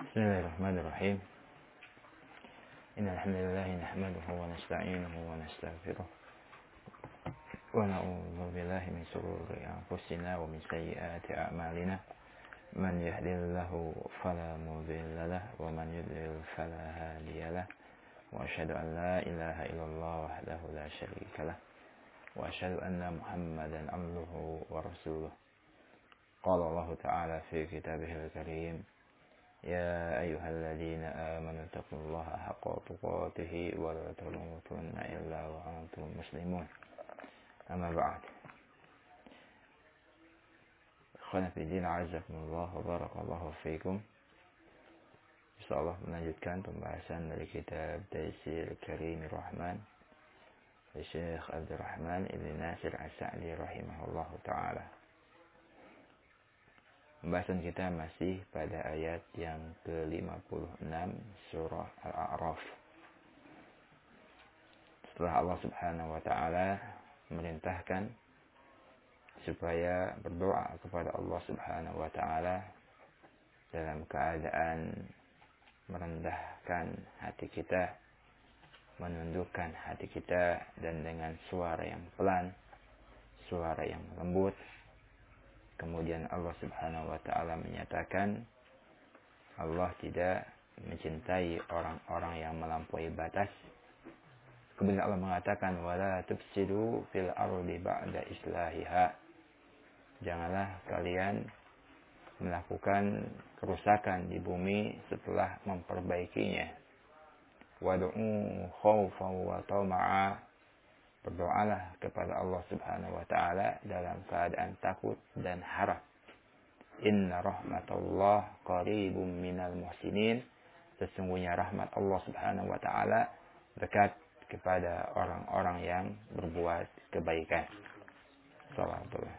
بسم الله الرحمن الرحيم. إن الحمد لله نحمده ونستعينه ونستغفره ونعوذ بالله من شرور أنفسنا ومن سيئات أعمالنا من يهد الله فلا مضل له ومن يضلل فلا هادي له وأشهد أن لا إله إلا الله وحده لا شريك له وأشهد أن محمدا عبده ورسوله. قال الله تعالى في كتابه الكريم: يا أيها الذين آمنوا اتقوا الله حق تقاته ولا تموتن إلا وأنتم مسلمون. أما بعد، Ikhwan fillah a'azzakumullah wa barakallahu fikum. Insyaallah melanjutkan pembahasan dari kitab Taysir Karim Rahman Syekh Abdul Rahman Ibn Nasir As-Sa'di rahimahullahu ta'ala. Pembahasan kita masih pada ayat yang ke-56 surah Al-A'raf. Setelah Allah subhanahu wa ta'ala memerintahkan supaya berdoa kepada Allah subhanahu wa ta'ala dalam keadaan merendahkan hati kita, menundukkan hati kita, dan dengan suara yang pelan, suara yang lembut. Kemudian Allah subhanahu wa ta'ala menyatakan Allah tidak mencintai orang-orang yang melampaui batas. Kemudian Allah mengatakan wala tufsidu fil ardi ba'da islahiha. Janganlah kalian melakukan kerusakan di bumi setelah memperbaikinya. Wad'u khawfan wa tama'a. Berdoalah kepada Allah subhanahu wa ta'ala dalam keadaan takut dan harap. Inna rahmatullah qaribum minal muhsinin. Sesungguhnya rahmat Allah subhanahu wa ta'ala dekat kepada orang-orang yang berbuat kebaikan. Salawatullah.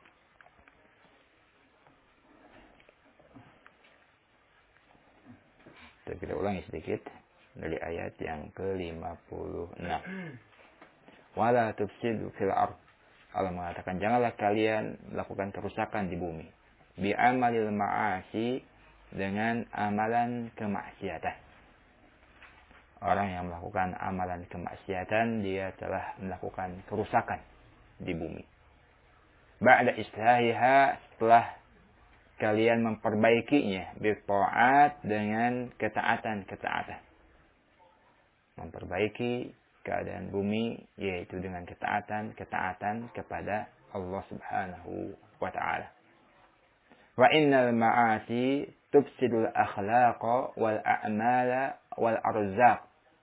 Kita ulangi sedikit dari ayat yang ke-56. Wala tufsidu fil ard. Allah mengatakan janganlah kalian melakukan kerusakan di bumi. Bi amalil ma'asi, dengan amalan kemaksiatan. Orang yang melakukan amalan kemaksiatan dia telah melakukan kerusakan di bumi. Ba'da islahiha, setelah kalian memperbaikinya, bi ta'at, dengan ketaatan-ketaatan. Memperbaiki keadaan bumi yaitu dengan ketaatan kepada Allah subhanahu wa ta'ala. Wa innal ma'asi tufsidul akhlaqa wal a'mala wal arzaq.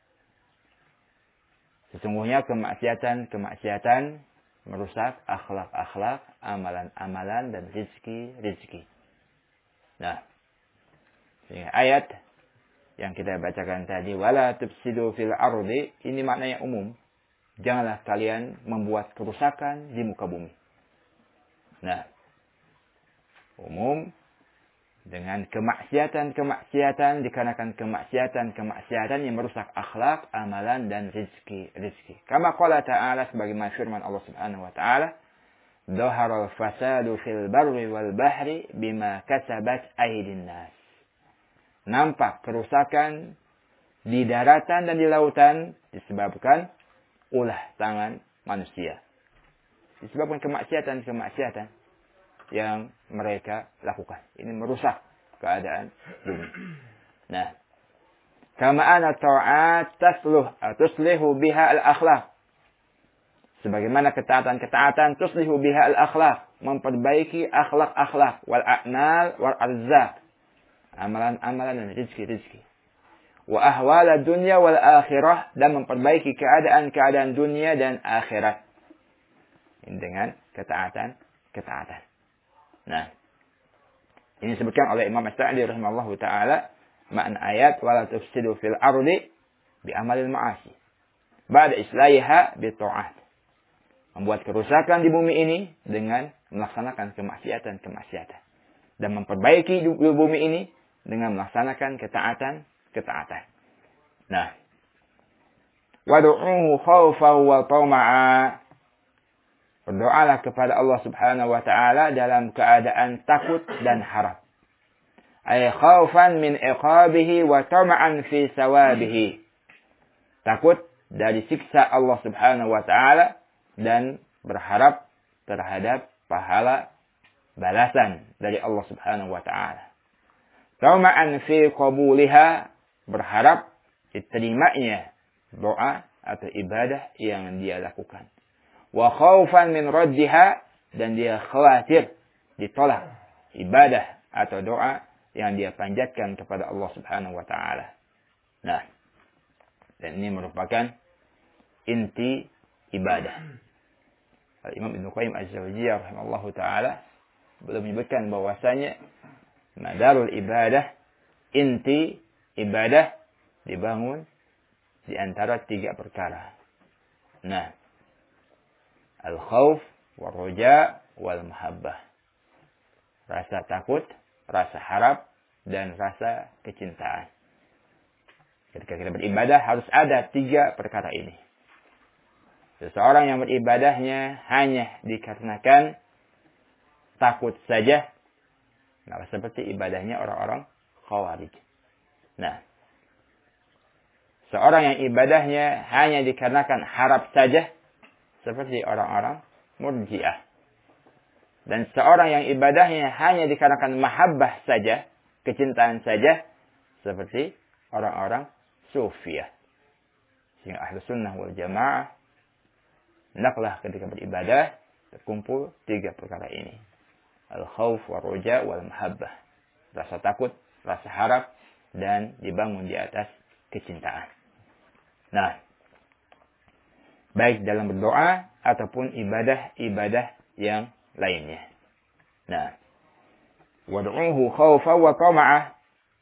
Sesungguhnya kemaksiatan merusak akhlak, amalan-amalan, dan rizki. Nah, ayat yang kita bacakan tadi, wala tufsidu fil ardi, ini maknanya umum. Janganlah kalian membuat kerusakan di muka bumi. Nah, umum dengan kemaksiatan dikarenakan kemaksiatan yang merusak akhlak, amalan, dan rizki. Kama qala ta'ala, sebagaimana firman Allah subhanahu wa ta'ala, dhaharal fasadu fil barri wal bahri bima kasabat aydin nas. Nampak kerusakan di daratan dan di lautan disebabkan ulah tangan manusia. Disebabkan kemaksiatan yang mereka lakukan. Ini merusak keadaan bumi. Nah, kama ana ta'at tuslihu biha al-akhlaq. Sebagaimana ketaatan tuslihu biha al-akhlaq, memperbaiki akhlak wal a'mal wal arzaq. Amalan-amalan dan rizki. Wa ahwala dunya wal akhirah, dan memperbaiki keadaan dunia dan akhirat. Ini dengan ketaatan. Nah, ini disebutkan oleh Imam As-Sa'di rahimahullahu ta'ala makna ayat wala tufsidu fil ardi bi amalil ma'asi ba'da islahiha bi ta'at. Membuat kerusakan di bumi ini dengan melaksanakan kemaksiatan. Dan memperbaiki di bumi ini dengan melaksanakan ketaatan. Nah, wad'uhu khawfan wa tama'a. Berdoalah kepada Allah subhanahu wa ta'ala dalam keadaan takut dan harap. ay khaufan min iqabihi wa tama'an fi sawabihi. Takut dari siksa Allah Subhanahu wa taala dan berharap terhadap pahala balasan dari Allah Subhanahu wa taala. Tama'an fi qabuliha, berharap diterimanya doa atau ibadah yang dia lakukan. Wa khaufan min raddiha, dan dia khawatir ditolak ibadah atau doa yang dia panjatkan kepada Allah Subhanahu wa taala. Nah, dan ini merupakan inti ibadah. Imam Ibnu Qayyim Az-Zawjiyah rahimahullahu taala belum menyebutkan bahwasanya madarul ibadah, inti ibadah dibangun di antara 3 perkara. Nah, al-khauf, wal-roja, wal-mahabbah. Rasa takut, rasa harap, dan rasa kecintaan. Ketika kita beribadah harus ada 3 perkara ini. Seseorang yang beribadahnya hanya dikarenakan takut saja, maka seperti ibadahnya orang-orang khawarij. Nah, seorang yang ibadahnya hanya dikarenakan harap saja, seperti orang-orang murji'ah. Dan seorang yang ibadahnya hanya dikarenakan mahabbah saja, kecintaan saja, seperti orang-orang sufiyah. Sehingga ahlu sunnah wal jamaah, hendaklah ketika beribadah terkumpul 3 perkara ini. Al-khawf, wal-roja, wal-mahabbah. Rasa takut, rasa harap, dan dibangun di atas kecintaan. Nah, baik dalam berdoa ataupun ibadah-ibadah yang lainnya. Nah, wad'uhu khawfa wa tama'ah.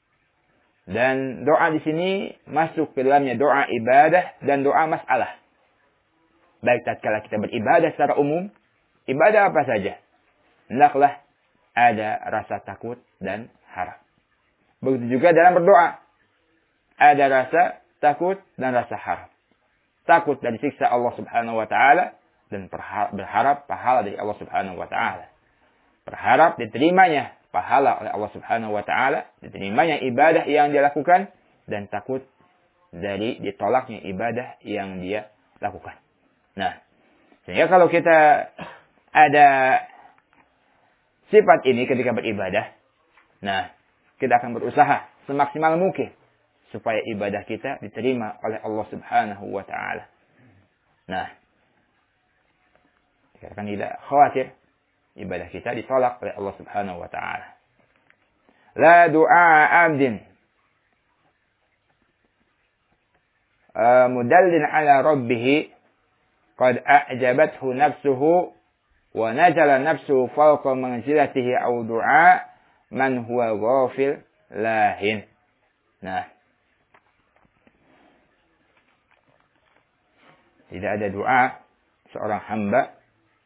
Dan doa di sini masuk ke dalamnya doa ibadah dan doa masalah. Baik tatkala kita beribadah secara umum, ibadah apa saja, hendaklah ada rasa takut dan harap. Begitu juga dalam berdoa, ada rasa takut dan rasa harap. Takut dari siksa Allah Subhanahu wa taala dan berharap pahala dari Allah Subhanahu wa taala. Berharap diterimanya pahala oleh Allah Subhanahu wa taala, diterimanya ibadah yang dia lakukan, dan takut dari ditolaknya ibadah yang dia lakukan. Nah, sehingga kalau kita ada sifat ini ketika beribadah, nah, kita akan berusaha semaksimal mungkin supaya ibadah kita diterima oleh Allah Subhanahu wa taala. Nah, kita akan tidak khawatir ibadah kita ditolak oleh Allah Subhanahu wa taala. La du'a 'abdin mudallin 'ala rabbih qad a'jabathu nafsuhu wa najala nafsuhu fawqa manzilatihi aw du'a man huwa ghafil lahin. Nah, tidak ada doa seorang hamba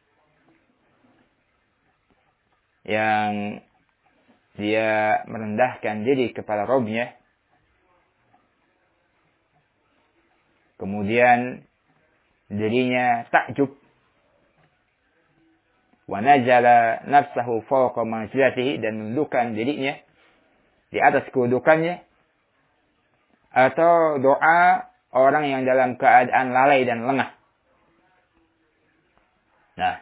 yang dia merendahkan diri kepada Rabb-nya, kemudian dirinya takjub, wa najala nafsahu fawqa manzilatihi, dan menundukkan dirinya di atas kedudukannya, atau doa orang yang dalam keadaan lalai dan lengah. Nah,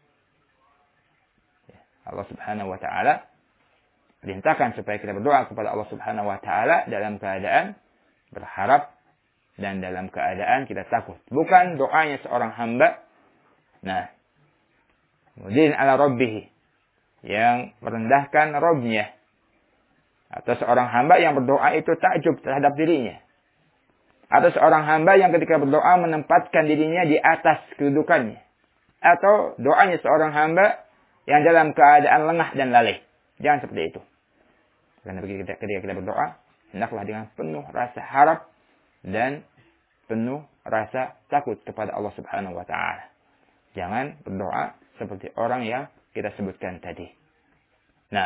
Allah Subhanahu wa taala perintahkan supaya kita berdoa kepada Allah Subhanahu wa taala dalam keadaan berharap dan dalam keadaan kita takut. Bukan doanya seorang hamba, nah, mudin ala rabbih, yang merendahkan Rabb-nya. Atau seorang hamba yang berdoa itu takjub terhadap dirinya. Atau seorang hamba yang ketika berdoa menempatkan dirinya di atas kedudukannya. Atau doanya seorang hamba yang dalam keadaan lengah dan lalai. Jangan seperti itu. Karena ketika kita berdoa, hendaklah dengan penuh rasa harap dan penuh rasa takut kepada Allah Subhanahu wa taala. Jangan berdoa seperti orang yang kita sebutkan tadi. Nah,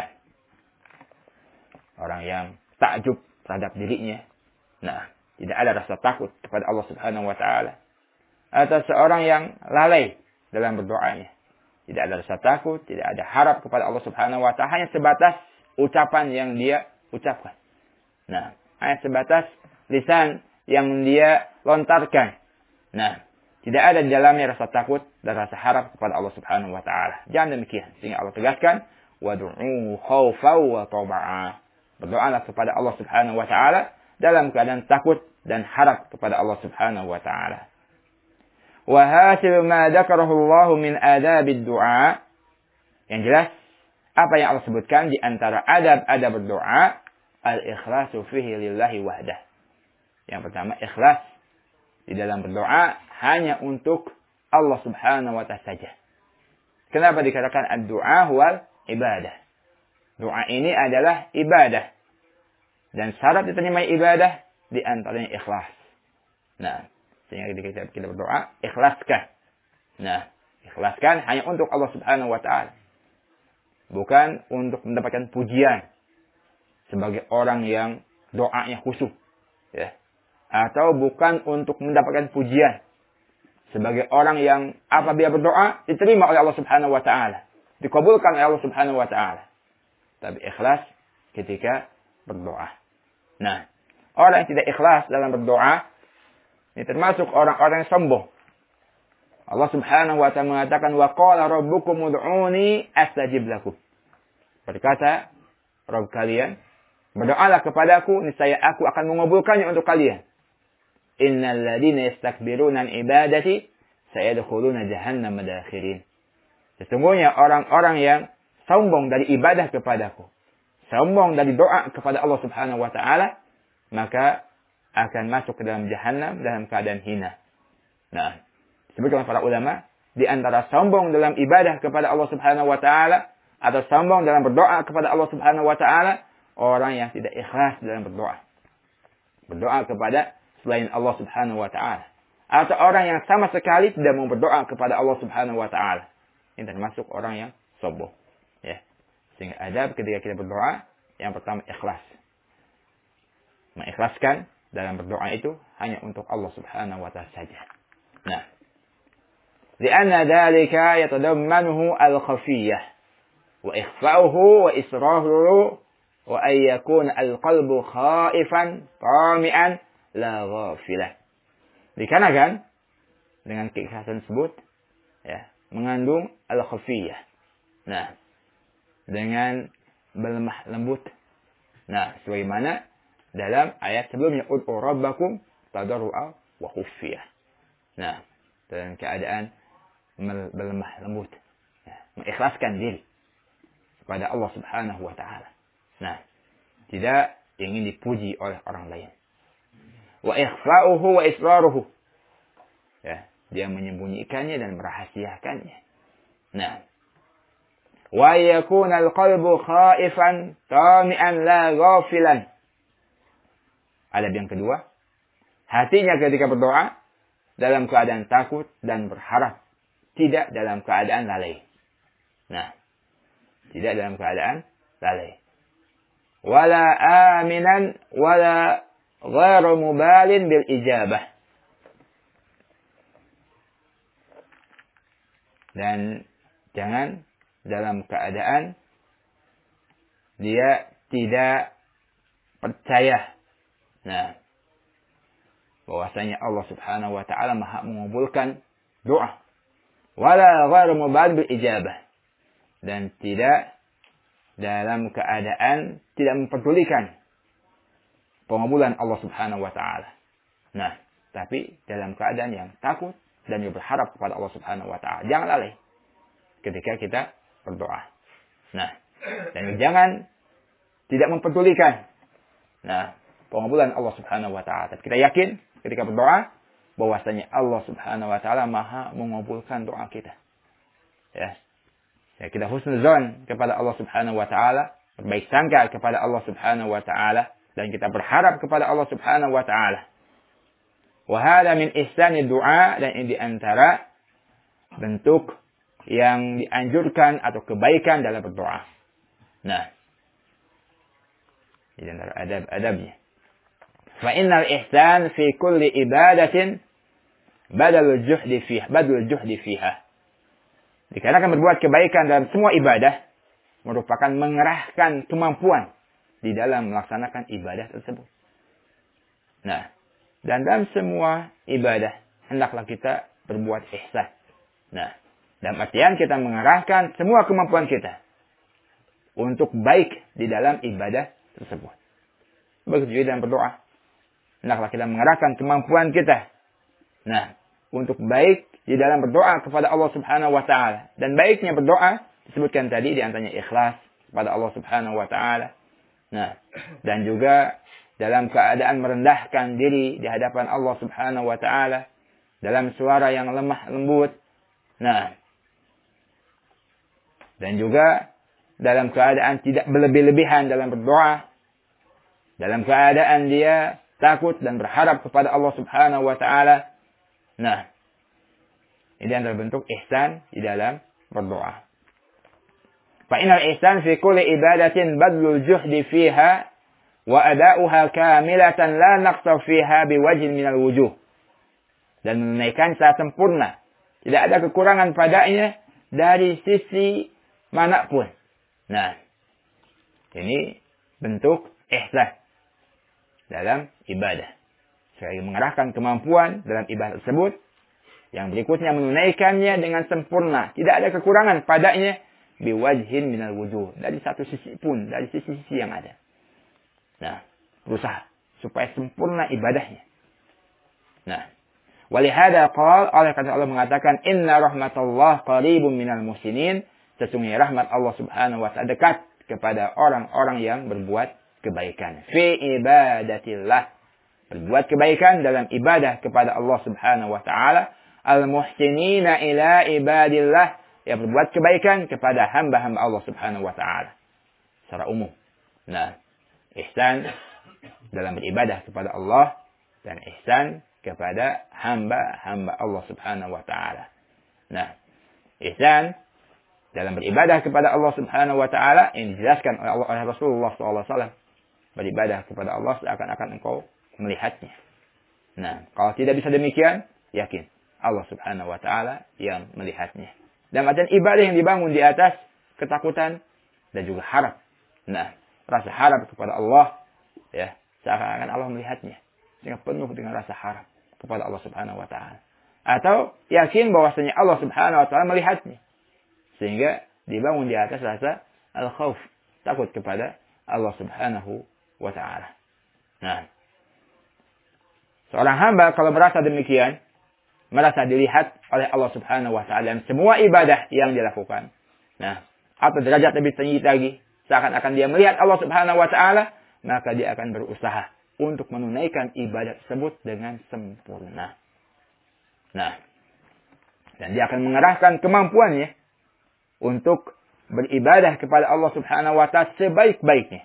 orang yang takjub terhadap dirinya. Nah, tidak ada rasa takut kepada Allah Subhanahu wa taala. Atau seorang yang lalai dalam berdoanya. Tidak ada rasa takut, tidak ada harap kepada Allah Subhanahu wa taala, hanya sebatas ucapan yang dia ucapkan. Nah, hanya sebatas lisan yang dia lontarkan. Nah, tidak ada di dalamnya rasa takut dan rasa harap kepada Allah Subhanahu wa taala. Jangan demikian. Sehingga Allah tegaskan, "Wad'uuhu khaufan wa tama'a." Berdoalah kepada Allah Subhanahu wa taala dalam keadaan takut dan harap kepada Allah Subhanahu wa taala. Wa hasilu ma dzakarahu Allah min adabid du'a. Yang jelas apa yang Allah sebutkan di antara adab-adab berdoa, al-ikhlasu fihi lillahi wahdah. Yang pertama, ikhlas di dalam berdoa hanya untuk Allah Subhanahu wa taala saja. Kenapa dikatakan ad-du'a wal ibadah? Doa ini adalah ibadah. Dan syarat diterima ibadah di antaranya ikhlas. Nah, sehingga ketika kita berdoa, ikhlaskan. Nah, ikhlaskan hanya untuk Allah Subhanahu wa taala. Bukan untuk mendapatkan pujian sebagai orang yang doanya khusyuk, ya. Atau bukan untuk mendapatkan pujian sebagai orang yang apabila berdoa diterima oleh Allah Subhanahu wa taala, dikabulkan oleh Allah Subhanahu wa taala. Tapi ikhlas ketika berdoa. Nah, orang yang tidak ikhlas dalam berdoa ini termasuk orang-orang yang sombong. Allah Subhanahu wa taala mengatakan, "Wa qala rabbukum ud'uni astajib lakum." Berkata Rabb kalian, berdoalah kepadaku, niscaya aku akan mengabulkannya untuk kalian. Innal ladzina yastakbiruna an ibadati sayadkhuluna jahannama dakhirin. Sesungguhnya orang-orang yang sombong dari ibadah kepadaku, sombong dari doa kepada Allah Subhanahu wa taala, maka akan masuk ke dalam jahanam dalam keadaan hina. Nah, disebutkan para ulama, di antara sombong dalam ibadah kepada Allah Subhanahu wa taala atau sombong dalam berdoa kepada Allah Subhanahu wa taala, orang yang tidak ikhlas dalam berdoa. Berdoa kepada selain Allah Subhanahu wa taala. Atau orang yang sama sekali tidak mau berdoa kepada Allah Subhanahu wa taala. Ini termasuk orang yang sombong. Ya. Sehingga adab ketika kita berdoa, yang pertama ikhlas. Mengikhlaskan dalam berdoa itu hanya untuk Allah Subhanahu wa taala saja. Nah, lianna dzalika yatadammanuhu al-khafiyyah wa ikhfa'uhu wa israruhu wa an yakuna al-qalbu khaifan tami'an la ghafilah. Dikarenakan dengan keikhlasan tersebut ya, mengandung al-khafiyyah. Nah, dengan berlemah lembut. Nah, sebagaimana dalam ayat sebelumnya, ud'u rabbakum tadarru'a wa khufiyah. Nah, dalam keadaan berlemah lembut, ya, mengikhlaskan diri kepada Allah Subhanahu wa taala. Nah, tidak ingin dipuji oleh orang lain. Wa ikhfa'uhu wa israruhu. Ya, dia menyembunyikannya dan merahasiakannya. Nah, wa yakuna al-qalbu khaifan tami'an la ghafilan. Adab yang kedua, hatinya ketika berdoa dalam keadaan takut dan berharap, tidak dalam keadaan lalai. Nah, tidak dalam keadaan lalai. Wala aminan wala ghairu mubalin bil ijabah. Dan jangan dalam keadaan dia tidak percaya. Nah, bahwasanya Allah Subhanahu wa taala Maha mengabulkan doa. Wala ghairu mubalin bil ijabah. Dan tidak dalam keadaan tidak memperdulikan pengabulan Allah Subhanahu wa taala. Nah, tapi dalam keadaan yang takut dan juga berharap kepada Allah Subhanahu wa taala. Jangan lalai ketika kita berdoa. Nah, dan jangan tidak memperdulikan pengabulan Allah Subhanahu wa taala. Kita yakin ketika berdoa bahwasanya Allah Subhanahu wa taala Maha mengabulkan doa kita. Ya. Ya, kita husnuzon kepada Allah Subhanahu wa taala, berbaik sangka kepada Allah Subhanahu wa taala, dan kita berharap kepada Allah Subhanahu wa taala. Wa hadza min ihsani du'a, dan ini di antara bentuk yang dianjurkan atau kebaikan dalam berdoa. Nah, di antara adab-adabnya. Fa innal ihsan fi kulli ibadatin badalul juhdi fiha. Dikarenakan berbuat kebaikan dalam semua ibadah merupakan mengerahkan kemampuan di dalam melaksanakan ibadah tersebut. Nah, dan dalam semua ibadah hendaklah kita berbuat ihsan. Nah, dalam artian kita mengarahkan semua kemampuan kita untuk baik di dalam ibadah tersebut. Begitu juga dalam berdoa. Hendaklah kita mengarahkan kemampuan kita. Nah, untuk baik di dalam berdoa kepada Allah Subhanahu wa taala. Dan baiknya berdoa disebutkan tadi di antaranya ikhlas kepada Allah Subhanahu wa taala. Nah, dan juga dalam keadaan merendahkan diri di hadapan Allah Subhanahu wa taala dalam suara yang lemah lembut. Nah, dan juga dalam keadaan tidak berlebih-lebihan dalam berdoa. Dalam keadaan dia takut dan berharap kepada Allah Subhanahu wa taala. Nah, ini adalah bentuk ihsan di dalam berdoa. Fa innal ihsan fi kulli ibadatin badlul juhdi fiha wa ada'uha kamilatan la naqsa fiha biwajhin minal wujuh. Dan menunaikan secara sempurna. Tidak ada kekurangan padanya dari sisi manapun. Nah, ini bentuk ihsan dalam ibadah. Sekali mengarahkan kemampuan dalam ibadah tersebut. Yang berikutnya menunaikannya dengan sempurna. Tidak ada kekurangan padanya. Biwajhin minal wujuh. Dari satu sisi pun. Dari sisi-sisi yang ada. Nah, berusaha. Supaya sempurna ibadahnya. Nah. Walihada qal. Oleh karena Allah mengatakan. Inna rahmatullah qaribun minal muhsinin. Sesungguhnya rahmat Allah subhanahu wa ta'ala dekat kepada orang-orang yang berbuat kebaikan. Fi ibadatillah. Berbuat kebaikan dalam ibadah kepada Allah subhanahu wa ta'ala. Al-muhsinina ila ibadillah. Yang berbuat kebaikan kepada hamba-hamba Allah subhanahu wa ta'ala. Secara umum. Nah, ihsan dalam beribadah kepada Allah. Dan ihsan kepada hamba-hamba Allah subhanahu wa ta'ala. Nah, ihsan dalam beribadah kepada Allah subhanahu wa ta'ala. Yang dijelaskan oleh Rasulullah SAW. Beribadah kepada Allah seakan-akan engkau melihatnya. Nah, kalau tidak bisa demikian, yakin Allah subhanahu wa ta'ala yang melihatnya. Dan artian ibadah yang dibangun di atas ketakutan dan juga harap. Nah, rasa harap kepada Allah, ya, seakan-akan Allah melihatnya. Sehingga penuh dengan rasa harap kepada Allah subhanahu wa ta'ala. Atau yakin bahwasanya Allah subhanahu wa ta'ala melihatnya. Sehingga dibangun di atas rasa al-khawf, takut kepada Allah subhanahu wa ta'ala. Nah, seorang hamba kalau merasa demikian, merasa dilihat oleh Allah subhanahu wa ta'ala dalam semua ibadah yang dilakukan. Nah, atau derajat lebih tinggi lagi, seakan-akan dia melihat Allah subhanahu wa ta'ala, maka dia akan berusaha untuk menunaikan ibadah tersebut dengan sempurna. Nah, dan dia akan mengerahkan kemampuannya untuk beribadah kepada Allah subhanahu wa ta'ala sebaik-baiknya.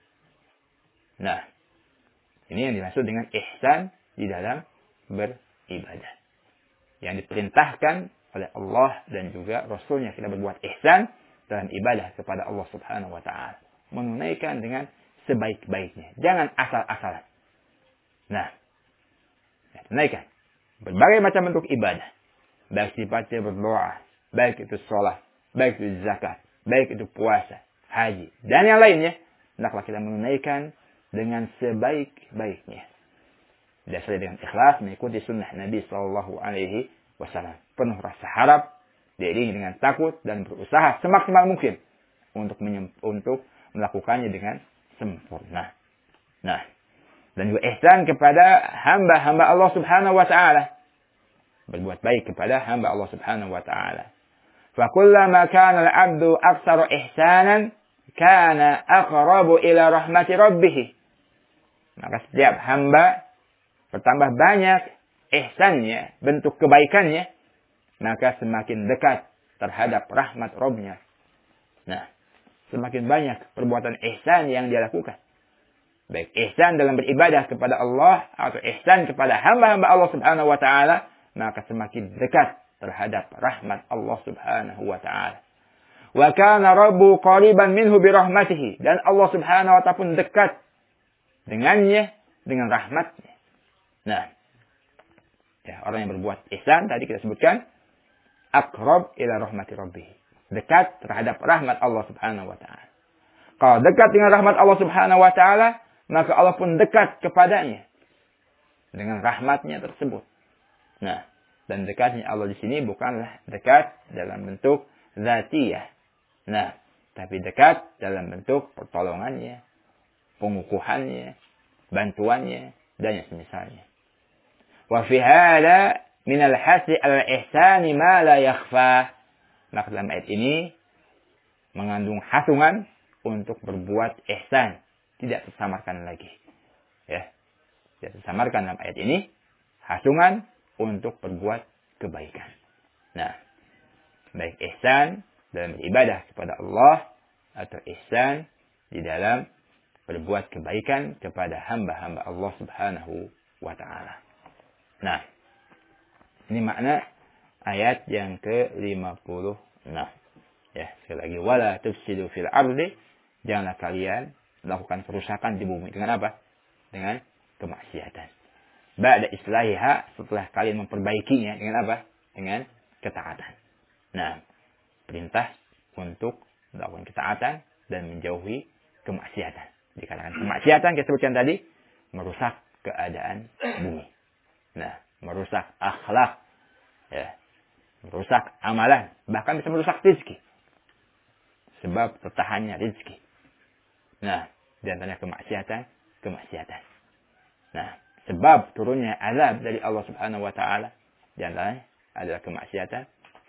Nah, ini yang dimaksud dengan ihsan di dalam beribadah. Yang diperintahkan oleh Allah dan juga Rasulnya kita berbuat ihsan dalam ibadah kepada Allah subhanahu wa ta'ala. Menunaikan dengan sebaik-baiknya. Jangan asal-asalan. Nah, tunaikan berbagai macam bentuk ibadah. Baik sifatnya berdoa, baik itu sholat, baik itu zakat, baik itu puasa, haji, dan yang lainnya. Hendaklah kita menunaikan dengan sebaik-baiknya. Dasarnya dengan ikhlas mengikuti sunnah Nabi Sallallahu Alaihi Wasallam. Penuh rasa harap, diiringi dengan takut dan berusaha semaksimal mungkin untuk melakukannya dengan sempurna. Nah, dan juga ihsan kepada hamba-hamba Allah Subhanahu Wa Taala. Berbuat baik kepada hamba Allah Subhanahu Wa Taala. Fakullama kana al-'abdu aktsaru ihsanan kana aqrabu ila rahmati rabbih. Maka setiap hamba bertambah banyak ihsannya, bentuk kebaikannya, maka semakin dekat terhadap rahmat Rabb-nya. Nah, semakin banyak perbuatan ihsan yang dia lakukan. Baik ihsan dalam beribadah kepada Allah atau ihsan kepada hamba-hamba Allah Subhanahu wa taala, maka semakin dekat terhadap rahmat Allah Subhanahu wa taala. Wa kana Rabbu qariban minhu bi rahmatihi, dan Allah Subhanahu wa taala pun dekat dengannya dengan rahmatnya. Nah, ya, orang yang berbuat ihsan tadi kita sebutkan aqrab ila rahmati rabbih, dekat terhadap rahmat Allah Subhanahu wa taala. Kalau dekat dengan rahmat Allah Subhanahu wa taala, maka Allah pun dekat kepadanya dengan rahmatnya tersebut. Nah, dan dekatnya Allah di sini bukanlah dekat dalam bentuk zatiyah. Nah, tapi dekat dalam bentuk pertolongannya, pengukuhannya, bantuannya, dan yang semisalnya. Wa fi hada min al-hasi al-ihsani ma la yakhfa. Maka dalam ayat ini mengandung hasungan untuk berbuat ihsan, tidak tersamarkan lagi. Ya. Tidak tersamarkan dalam ayat ini hasungan untuk berbuat kebaikan. Nah, baik ihsan dalam ibadah kepada Allah atau ihsan di dalam berbuat kebaikan kepada hamba-hamba Allah Subhanahu wa taala. Nah, ini makna ayat yang ke-56. Ya, sekali lagi, wala tufsidu fil ardi, janganlah kalian melakukan kerusakan di bumi dengan apa? Dengan kemaksiatan. Ba'da islahiha, setelah kalian memperbaikinya dengan apa? Dengan ketaatan. Nah, perintah untuk melakukan ketaatan dan menjauhi kemaksiatan. Dikatakan kemaksiatan kita sebutkan tadi merusak keadaan bumi. Nah, merusak akhlak, ya, merusak amalan, bahkan bisa merusak rezeki. Sebab tertahannya rezeki. Nah, di antaranya kemaksiatan. Nah, sebab turunnya azab dari Allah Subhanahu wa taala di antaranya adalah kemaksiatan.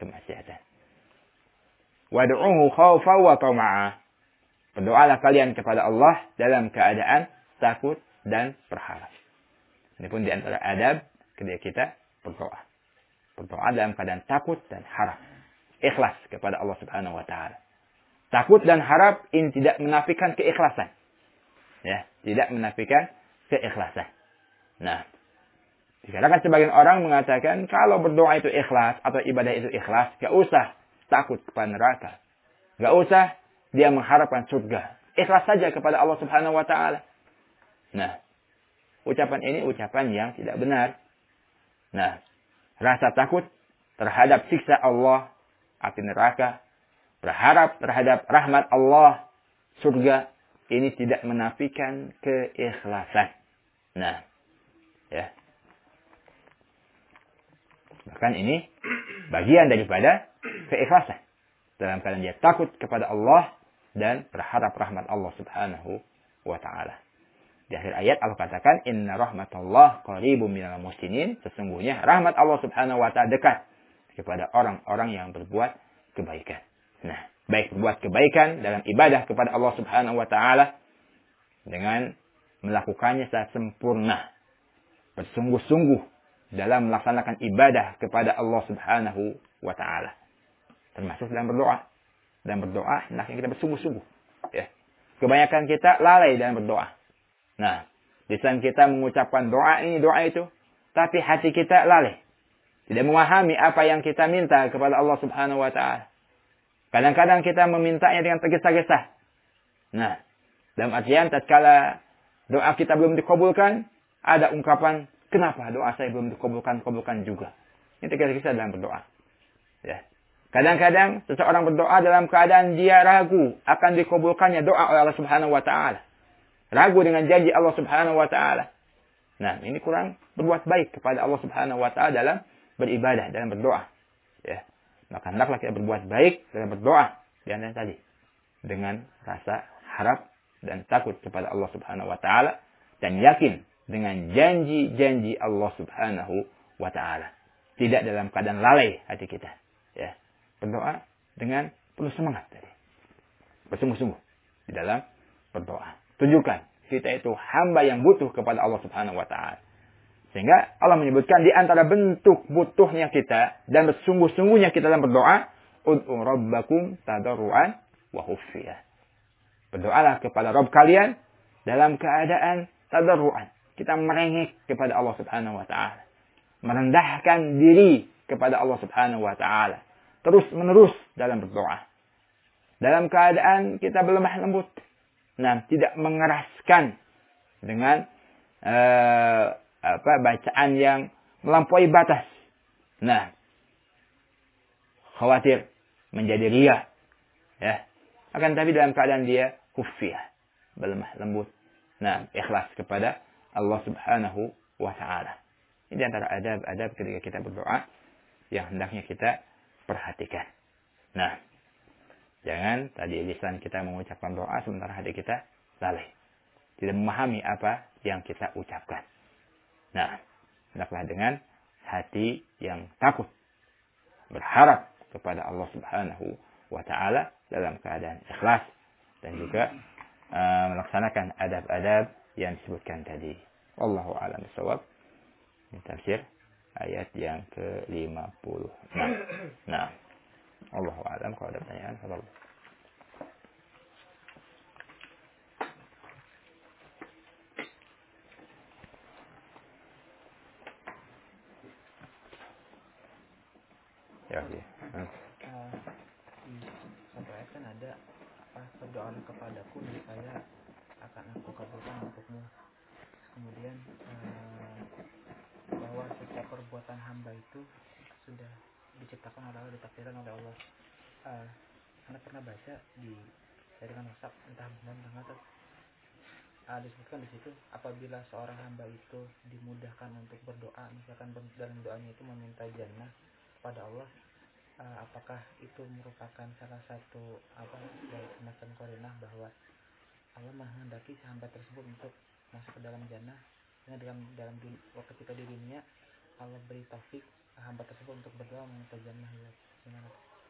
Wad'uhu khawfan wa tama'a. Berdoalah kalian kepada Allah dalam keadaan takut dan berharap. Ini pun di antara adab ketika kita berdoa. Berdoa dalam keadaan takut dan harap. Ikhlas kepada Allah Subhanahu wa taala. Takut dan harap ini tidak menafikan keikhlasan. Ya, tidak menafikan keikhlasan. Nah, dikatakan sebagian orang mengatakan kalau berdoa itu ikhlas atau ibadah itu ikhlas, gak usah takut kepada neraka. Gak usah dia mengharapkan surga. Ikhlas saja kepada Allah Subhanahu wa taala. Nah, ucapan ini ucapan yang tidak benar. Nah, rasa takut terhadap siksa Allah, api neraka, berharap terhadap rahmat Allah, surga, ini tidak menafikan keikhlasan. Nah, ya. Bahkan ini bagian daripada keikhlasan. Dalam keadaan dia takut kepada Allah dan berharap rahmat Allah Subhanahu wa taala. Di akhir ayat Allah katakan, "Inna rahmatallah qaribum minal muhsinin." Sesungguhnya rahmat Allah Subhanahu wa taala dekat kepada orang-orang yang berbuat kebaikan. Nah, baik berbuat kebaikan dalam ibadah kepada Allah Subhanahu wa taala dengan melakukannya secara sempurna, bersungguh-sungguh dalam melaksanakan ibadah kepada Allah Subhanahu wa taala. Termasuk dalam berdoa. Dalam berdoa hendaknya kita bersungguh-sungguh, ya. Kebanyakan kita lalai dalam berdoa. Nah, lisan kita mengucapkan doa ini, doa itu, tapi hati kita lalai. Tidak memahami apa yang kita minta kepada Allah Subhanahu wa taala. Kadang-kadang kita memintanya dengan tergesa-gesa. Nah, dalam artian tatkala doa kita belum dikabulkan, ada ungkapan, kenapa doa saya belum dikabulkan juga. Ini tergesa-gesa dalam berdoa. Ya. Kadang-kadang seseorang berdoa dalam keadaan dia ragu akan dikabulkannya doa oleh Allah Subhanahu wa taala. Ragu dengan janji Allah Subhanahu wa taala. Nah, ini kurang berbuat baik kepada Allah Subhanahu wa taala dalam beribadah, dalam berdoa. Ya. Maka hendaklah kita berbuat baik dalam berdoa di antara tadi dengan rasa harap dan takut kepada Allah Subhanahu wa taala dan yakin dengan janji-janji Allah Subhanahu wa taala. Tidak dalam keadaan lalai hati kita, ya. Berdoa dengan penuh semangat tadi. Bersungguh-sungguh di dalam berdoa. Tunjukkan kita itu hamba yang butuh kepada Allah Subhanahu wa taala. Sehingga Allah menyebutkan di antara bentuk butuhnya kita dan bersungguh-sungguhnya kita dalam berdoa, ud'u rabbakum tadarruan wa khufiyah. Berdoalah kepada Rabb kalian dalam keadaan tadarruan. Kita merengek kepada Allah Subhanahu wa taala. Merendahkan diri kepada Allah Subhanahu wa taala. Terus-menerus dalam berdoa. Dalam keadaan kita berlemah lembut. Nah, tidak mengeraskan dengan bacaan yang melampaui batas. Nah, khawatir menjadi riya, ya. Akan tapi dalam keadaan dia khufiyah, berlemah lembut. Nah, ikhlas kepada Allah Subhanahu wa taala. Ini antara adab-adab ketika kita berdoa yang hendaknya kita perhatikan. Nah, jangan tadi lisan kita mengucapkan doa sementara hati kita lalai, tidak memahami apa yang kita ucapkan. Nah, hendaklah dengan hati yang takut, berharap kepada Allah Subhanahu wa taala dalam keadaan ikhlas dan juga melaksanakan adab-adab yang disebutkan tadi. Wallahu a'lam bishawab. Ini tafsir ayat yang ke-50. Nah, Allahu a'lam. Kalau ada pertanyaan, fadhal. Ya, oke. Di satu ayat kan ada berdoalah kepadaku niscaya akan aku kabulkan untukmu. Kemudian bahwa setiap perbuatan hamba itu sudah diciptakan oleh Allah, ditakdirkan oleh Allah. Anda pernah baca di jaringan WhatsApp, entah benar atau disebutkan di situ, apabila seorang hamba itu dimudahkan untuk berdoa, misalkan dalam doanya itu meminta jannah kepada Allah, apakah itu merupakan salah satu semacam korinah bahwa Allah menghendaki hamba tersebut untuk masuk ke dalam jannah, dalam waktu kita di dunia Allah beri taufik hamba tersebut untuk berdoa meminta jannah. Gimana?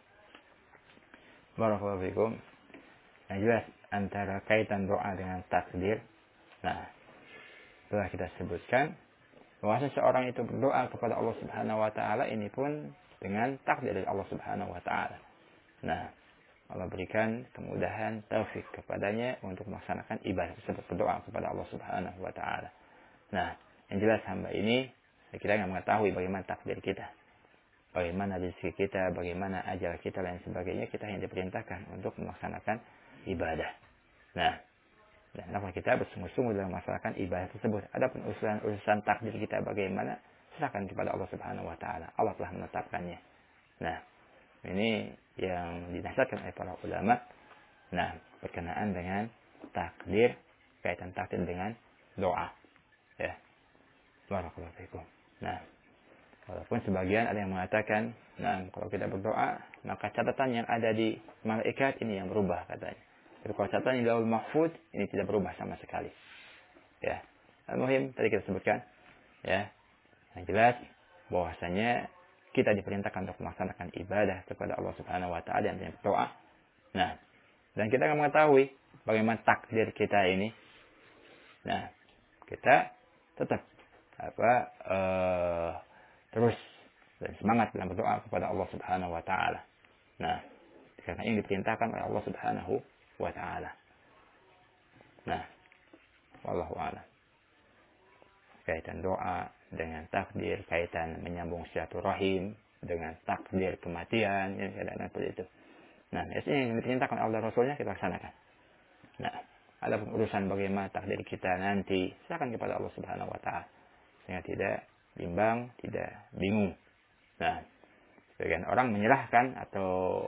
Barakallahu fikum. Yang jelas antara kaitan doa dengan takdir. Nah, telah kita sebutkan bahwa seorang itu berdoa kepada Allah Subhanahu wa taala ini pun dengan takdir dari Allah Subhanahu wa taala. Nah, Allah berikan kemudahan taufik kepadanya untuk melaksanakan ibadah tersebut, berdoa kepada Allah Subhanahu wa taala. Nah, yang jelas hamba ini saya kira nggak mengetahui bagaimana takdir kita, bagaimana rezeki kita, bagaimana ajal kita dan sebagainya. Kita hanya diperintahkan untuk melaksanakan ibadah. Nah, dan kenapa kita bersungguh-sungguh dalam melaksanakan ibadah tersebut. Adapun urusan takdir kita bagaimana, serahkan kepada Allah Subhanahu wa taala. Allah telah menetapkannya. Nah, ini yang dinasihatkan oleh para ulama. Nah, berkenaan dengan takdir, kaitan takdir dengan doa. Ya. Barakallahu fikum. Nah, walaupun sebagian ada yang mengatakan, nah, kalau kita berdoa, maka catatan yang ada di malaikat ini yang berubah katanya. Tapi kalau catatan di Lauhul Mahfuz ini tidak berubah sama sekali. Ya. Al-Muhim tadi kita sebutkan, ya. Yang jelas bahwasanya kita diperintahkan untuk melaksanakan ibadah kepada Allah Subhanahu wa taala dan berdoa. Nah, dan kita akan mengetahui bagaimana takdir kita ini. Nah, kita tetap terus dan semangat dalam berdoa kepada Allah Subhanahu wa taala. Nah, karena ini diperintahkan oleh Allah Subhanahu wa taala. Nah, wallahu a'lam. Kaitan doa dengan takdir, kaitan menyambung silaturahim dengan takdir kematian, ya, dan seperti itu. Nah, ini yang diperintahkan oleh Rasulnya kita laksanakan. Nah, ada urusan bagaimana takdir kita nanti, serahkan kepada Allah Subhanahu wa taala. Sehingga tidak bimbang, tidak bingung. Nah, sebagian orang menyerahkan atau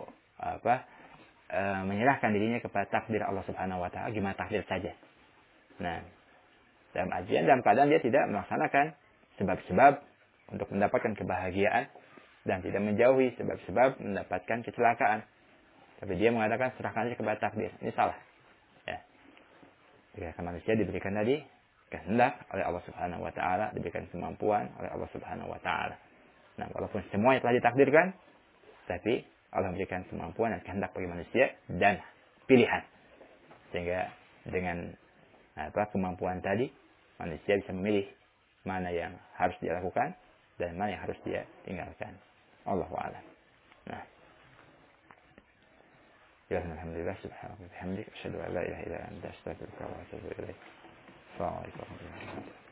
menyerahkan dirinya kepada takdir Allah Subhanahu wa taala, gimana takdir saja. Nah, dalam keadaan dia tidak melaksanakan sebab-sebab untuk mendapatkan kebahagiaan dan tidak menjauhi sebab-sebab mendapatkan kecelakaan. Tapi dia mengatakan serahkan saja kepada takdir. Ini salah. Ya. Jika manusia diberikan tadi kehendak oleh Allah Subhanahu wa taala, diberikan kemampuan oleh Allah Subhanahu wa taala. Nah, walaupun semuanya telah ditakdirkan, tapi Allah memberikan kemampuan dan kehendak bagi manusia dan pilihan. Sehingga dengan kemampuan tadi, manusia bisa memilih mana yang harus dia lakukan dan mana yang harus dia tinggalkan. Allahu a'lam. Nah, alhamdulillah, subhanallah, bihamdik, asyhadu an la ilaha illa anta, astaghfiruka wa atubu ilaik. Assalamualaikum warahmatullahi wabarakatuh.